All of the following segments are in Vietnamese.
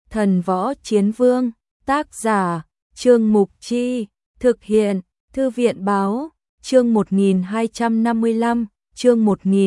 Thần Võ Chiến Vương, tác giả, Trương Mục Chi, thực hiện, Thư viện Báo, chương 1255, chương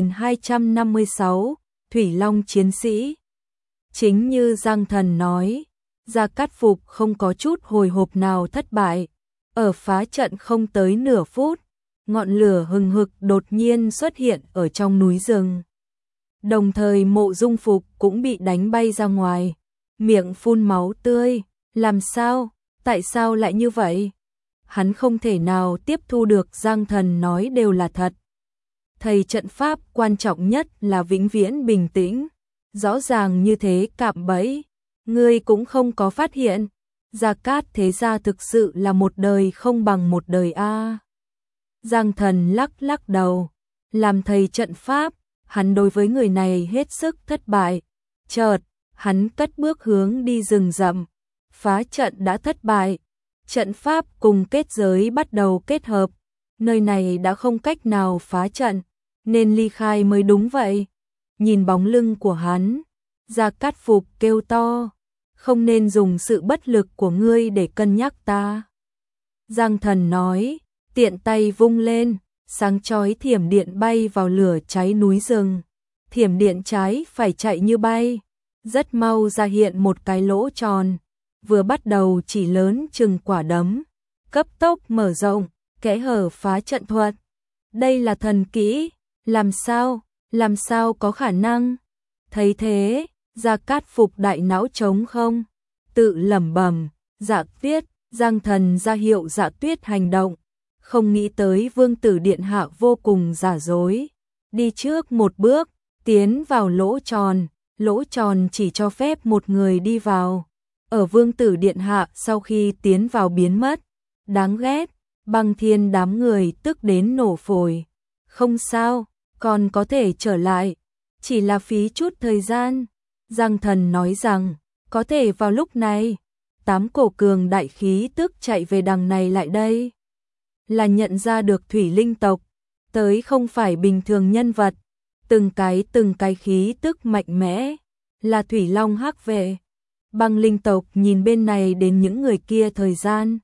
1256, Thủy Long Chiến Sĩ. Chính như Giang Thần nói, Gia Cát Phục không có chút hồi hộp nào thất bại. Ở phá trận không tới nửa phút, ngọn lửa hừng hực đột nhiên xuất hiện ở trong núi rừng. Đồng thời Mộ Dung Phục cũng bị đánh bay ra ngoài, miệng phun máu tươi. Làm sao? Tại sao lại như vậy? Hắn không thể nào tiếp thu được Giang Thần nói đều là thật. Thầy trận pháp quan trọng nhất là vĩnh viễn bình tĩnh. Rõ ràng như thế cạm bẫy, ngươi cũng không có phát hiện. Gia Cát thế gia thực sự là một đời không bằng một đời a. Giang Thần lắc lắc đầu, làm thầy trận pháp, hắn đối với người này hết sức thất bại. Chợt, hắn cất bước hướng đi rừng rậm. Phá trận đã thất bại, trận pháp cùng kết giới bắt đầu kết hợp, nơi này đã không cách nào phá trận, nên ly khai mới đúng vậy. Nhìn bóng lưng của hắn, Gia Cát Phục kêu to, không nên dùng sự bất lực của ngươi để cân nhắc ta. Giang Thần nói, tiện tay vung lên, sáng chói thiểm điện bay vào lửa cháy núi rừng. Thiểm điện trái phải chạy như bay, rất mau ra hiện một cái lỗ tròn, vừa bắt đầu chỉ lớn chừng quả đấm, cấp tốc mở rộng, kẽ hở phá trận thuật. Đây là thần kỹ, làm sao có khả năng? Thấy thế, Gia Cát Phục đại não trống không, tự lẩm bẩm, Dạ Tuyết. Giang Thần ra hiệu Dạ Tuyết hành động, không nghĩ tới Vương tử điện hạ vô cùng giả dối, đi trước một bước, tiến vào lỗ tròn chỉ cho phép một người đi vào. Ở Vương tử điện hạ sau khi tiến vào biến mất, đáng ghét, Băng Thiên đám người tức đến nổ phổi. Không sao, còn có thể trở lại, chỉ là phí chút thời gian. Giang Thần nói rằng, có thể vào lúc này, 8 cổ cường đại khí tức chạy về đằng này lại đây. Là nhận ra được thủy linh tộc, tới không phải bình thường nhân vật, từng cái khí tức mạnh mẽ, là Thủy Long Hắc Vệ. Băng linh tộc nhìn bên này đến những người kia thời gian,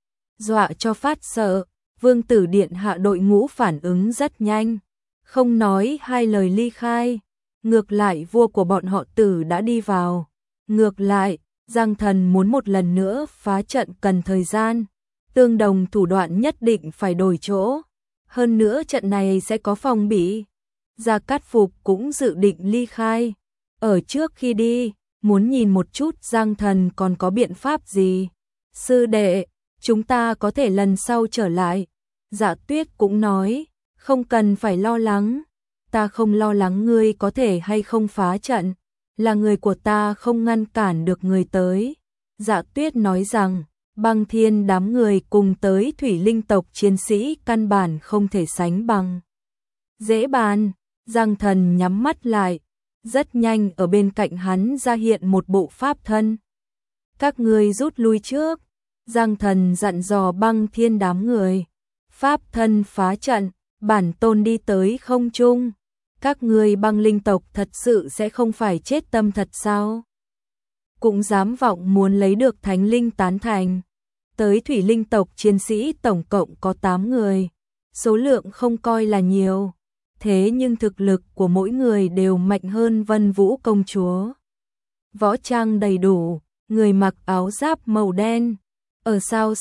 dọa cho phát sợ. Vương tử điện hạ đội ngũ phản ứng rất nhanh, không nói hai lời ly khai. Ngược lại vua của bọn họ Tử đã đi vào. Ngược lại, Giang Thần muốn một lần nữa phá trận cần thời gian, tương đồng thủ đoạn nhất định phải đổi chỗ. Hơn nữa trận này sẽ có phòng bị. Gia Cát Phục cũng dự định ly khai. Ở trước khi đi, muốn nhìn một chút Giang Thần còn có biện pháp gì. Sư đệ, chúng ta có thể lần sau trở lại. Dạ Tuyết cũng nói, không cần phải lo lắng. Ta không lo lắng ngươi có thể hay không phá trận, là người của ta không ngăn cản được người tới. Dạ Tuyết nói rằng, Băng Thiên đám người cùng tới thủy linh tộc chiến sĩ căn bản không thể sánh bằng. Dễ bàn, Giang Thần nhắm mắt lại, rất nhanh ở bên cạnh hắn ra hiện một bộ pháp thân. Các ngươi rút lui trước, Giang Thần dặn dò Băng Thiên đám người. Pháp thân phá trận, bản tôn đi tới không trung. Các ngươi băng linh tộc thật sự sẽ không phải chết tâm thật sao? Cũng dám vọng muốn lấy được thánh linh tán thành. Tới thủy linh tộc chiến sĩ tổng cộng có 8 người, số lượng không coi là nhiều. Thế nhưng thực lực của mỗi người đều mạnh hơn Vân Vũ công chúa. Võ trang đầy đủ, người mặc áo giáp màu đen. Ở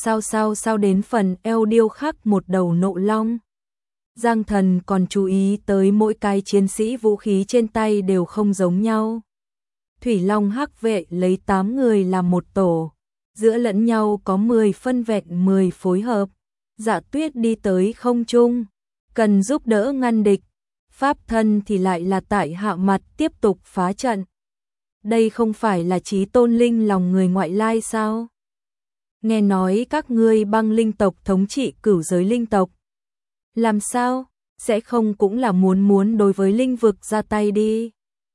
sau đến phần eo điêu khắc một đầu nộ long. Giang Thần còn chú ý tới mỗi cái chiến sĩ vũ khí trên tay đều không giống nhau. Thủy Long Hắc Vệ lấy 8 người làm một tổ, giữa lẫn nhau có 10 phân vẹn 10 phối hợp. Dạ Tuyết đi tới không trung, cần giúp đỡ ngăn địch. Pháp thân thì lại là tại hạ mặt tiếp tục phá trận. Đây không phải là chí tôn linh lòng người ngoại lai sao? Nghe nói các ngươi băng linh tộc thống trị cửu giới linh tộc. Làm sao? Sẽ không cũng là muốn đối với linh vực ra tay đi.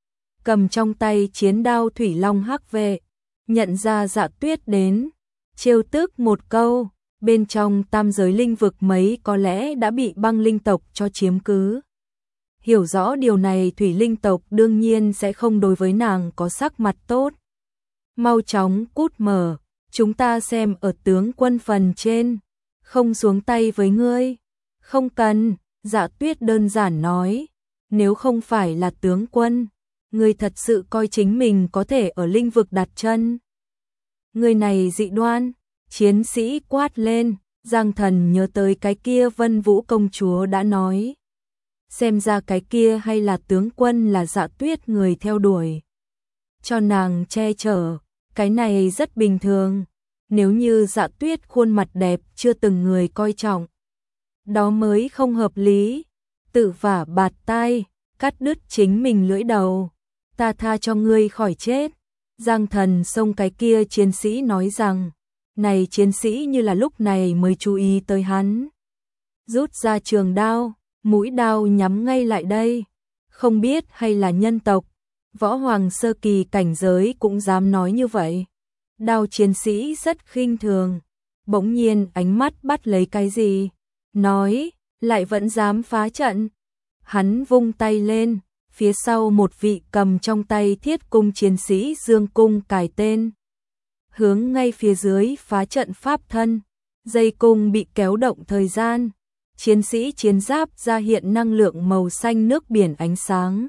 Cầm trong tay chiến đao Thủy Long Hắc Vệ, nhận ra Dạ Tuyết đến, trêu tức một câu, bên trong tam giới linh vực mấy có lẽ đã bị băng linh tộc cho chiếm cứ. Hiểu rõ điều này thủy linh tộc đương nhiên sẽ không đối với nàng có sắc mặt tốt. mau chóng cút mở, chúng ta xem ở tướng quân phần trên, không xuống tay với ngươi. Không cần, Dạ Tuyết đơn giản nói, nếu không phải là tướng quân, ngươi thật sự coi chính mình có thể ở linh vực đặt chân. Người này dị đoan, chiến sĩ quát lên, Giang Thần nhớ tới cái kia Vân Vũ công chúa đã nói. Xem ra cái kia hay là tướng quân là Dạ Tuyết người theo đuổi. Cho nàng che chở, cái này rất bình thường. Nếu như Dạ Tuyết khuôn mặt đẹp chưa từng người coi trọng, đó mới không hợp lý. Tự vả bạt tai, cắt đứt chính mình lưỡi đầu. Ta tha cho ngươi khỏi chết. Giang Thần xông cái kia chiến sĩ nói rằng, này chiến sĩ như là lúc này mới chú ý tới hắn. Rút ra trường đao, mũi đao nhắm ngay lại đây. Không biết hay là nhân tộc, võ hoàng sơ kỳ cảnh giới cũng dám nói như vậy. Đao chiến sĩ rất khinh thường, bỗng nhiên ánh mắt bắt lấy cái gì, nói, lại vẫn dám phá trận. Hắn vung tay lên, phía sau một vị cầm trong tay thiết cung chiến sĩ dương cung cài tên. Hướng ngay phía dưới phá trận pháp thân, dây cung bị kéo động thời gian. Chiến sĩ chiến giáp ra hiện năng lượng màu xanh nước biển ánh sáng.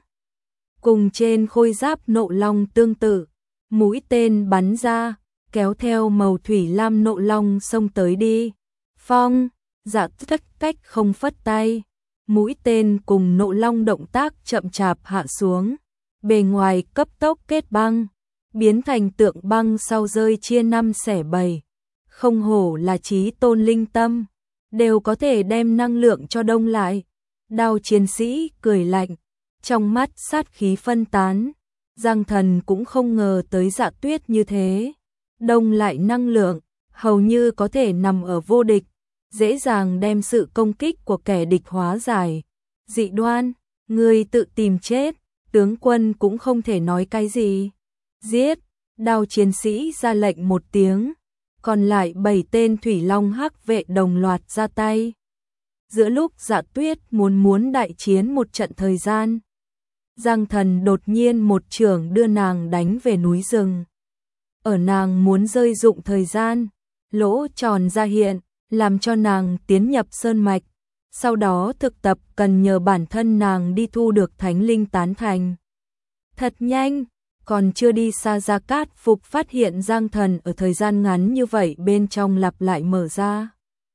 Cùng trên khôi giáp nộ long tương tự, mũi tên bắn ra, kéo theo màu thủy lam nộ long xông tới đi. Phong, Dạ Tuyết cách không phất tay, mũi tên cùng nộ long động tác chậm chạp hạ xuống, bề ngoài cấp tốc kết băng, biến thành tượng băng sau rơi chia năm xẻ bảy. Không hổ là chí tôn linh tâm, đều có thể đem năng lượng cho đông lại. Đao chiến sĩ cười lạnh, trong mắt sát khí phân tán. Giang Thần cũng không ngờ tới Dạ Tuyết như thế, đông lại năng lượng, hầu như có thể nằm ở vô địch, dễ dàng đem sự công kích của kẻ địch hóa giải. Dị đoan, ngươi tự tìm chết, tướng quân cũng không thể nói cái gì. Giết, đao chiến sĩ ra lệnh một tiếng, còn lại 7 tên thủy long hắc vệ đồng loạt ra tay. Giữa lúc Dạ Tuyết muốn đại chiến một trận thời gian, Giang Thần đột nhiên một chưởng đưa nàng đánh về núi rừng. Ở nàng muốn rơi dụng thời gian, lỗ tròn ra hiện, làm cho nàng tiến nhập sơn mạch. Sau đó thực tập cần nhờ bản thân nàng đi thu được thánh linh tán thành. Thật nhanh, còn chưa đi xa Gia Cát Phục phát hiện Giang Thần ở thời gian ngắn như vậy bên trong lặp lại mở ra.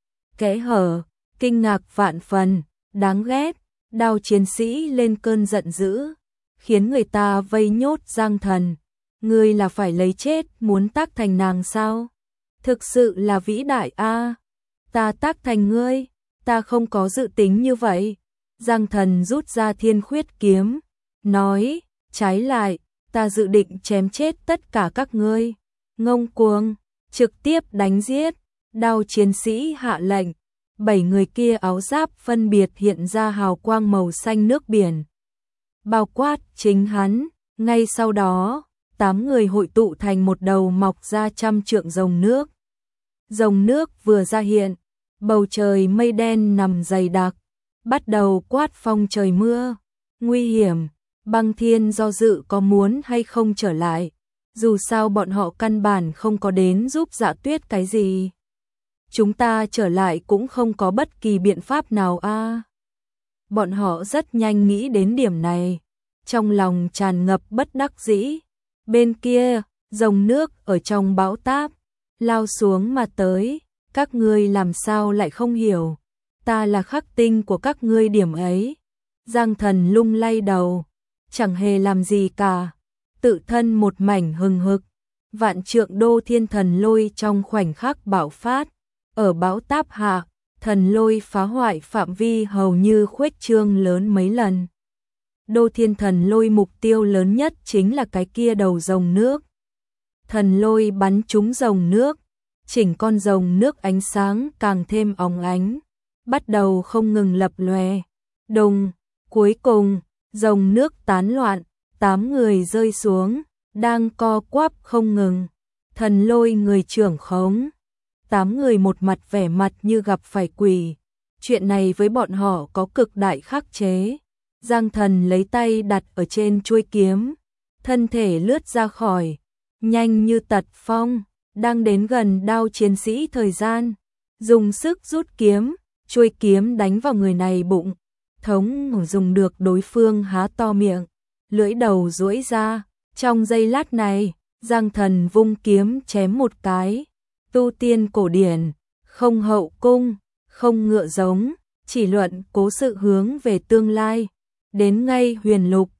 Kẽ hở, kinh ngạc vạn phần, đáng ghét, đao chiến sĩ lên cơn giận dữ, khiến người ta vây nhốt Giang Thần. Ngươi là phải lấy chết muốn tác thành nàng sao? Thực sự là vĩ đại a. Ta tác thành ngươi, ta không có dự tính như vậy. Giang Thần rút ra thiên khuyết kiếm, nói, trái lại, ta dự định chém chết tất cả các ngươi. Ngông cuồng, trực tiếp đánh giết. Đao chiến sĩ hạ lệnh, 7 người kia áo giáp phân biệt hiện ra hào quang màu xanh nước biển, bao quát chính hắn. Ngay sau đó, 8 người hội tụ thành một đầu mọc ra 100 trượng rồng nước. Rồng nước vừa ra hiện, bầu trời mây đen nằm dày đặc, bắt đầu quát phong trời mưa. Nguy hiểm, Băng Thiên do dự có muốn hay không trở lại, dù sao bọn họ căn bản không có đến giúp Dạ Tuyết cái gì. Chúng ta trở lại cũng không có bất kỳ biện pháp nào a. Bọn họ rất nhanh nghĩ đến điểm này, trong lòng tràn ngập bất đắc dĩ. Bên kia, dòng nước ở trong bão táp, lao xuống mà tới, các ngươi làm sao lại không hiểu, ta là khắc tinh của các ngươi điểm ấy. Giang Thần lung lay đầu, chẳng hề làm gì cả, tự thân một mảnh hừng hực, vạn trượng đô thiên thần lôi trong khoảnh khắc bạo phát, ở bão táp hạ, thần lôi phá hoại phạm vi hầu như khuếch trương lớn mấy lần. Đô thiên thần lôi mục tiêu lớn nhất chính là cái kia đầu rồng nước. Thần lôi bắn trúng rồng nước, chỉnh con rồng nước ánh sáng càng thêm óng ánh, bắt đầu không ngừng lập lòe. Đùng, cuối cùng, rồng nước tán loạn, 8 người rơi xuống, đang co quắp không ngừng. Thần lôi người trưởng khống, 8 người một mặt vẻ mặt như gặp phải quỷ. Chuyện này với bọn họ có cực đại khắc chế. Giang Thần lấy tay đặt ở trên chuôi kiếm, thân thể lướt ra khỏi, nhanh như tật phong, đang đến gần đao chiến sĩ thời gian, dùng sức rút kiếm, chuôi kiếm đánh vào người này bụng, thống dùng được đối phương há to miệng, lưỡi đầu duỗi ra, trong giây lát này, Giang Thần vung kiếm chém một cái, tu tiên cổ điển, không hậu cung, không ngựa giống, chỉ luận cố sự hướng về tương lai, đến ngay huyền lục,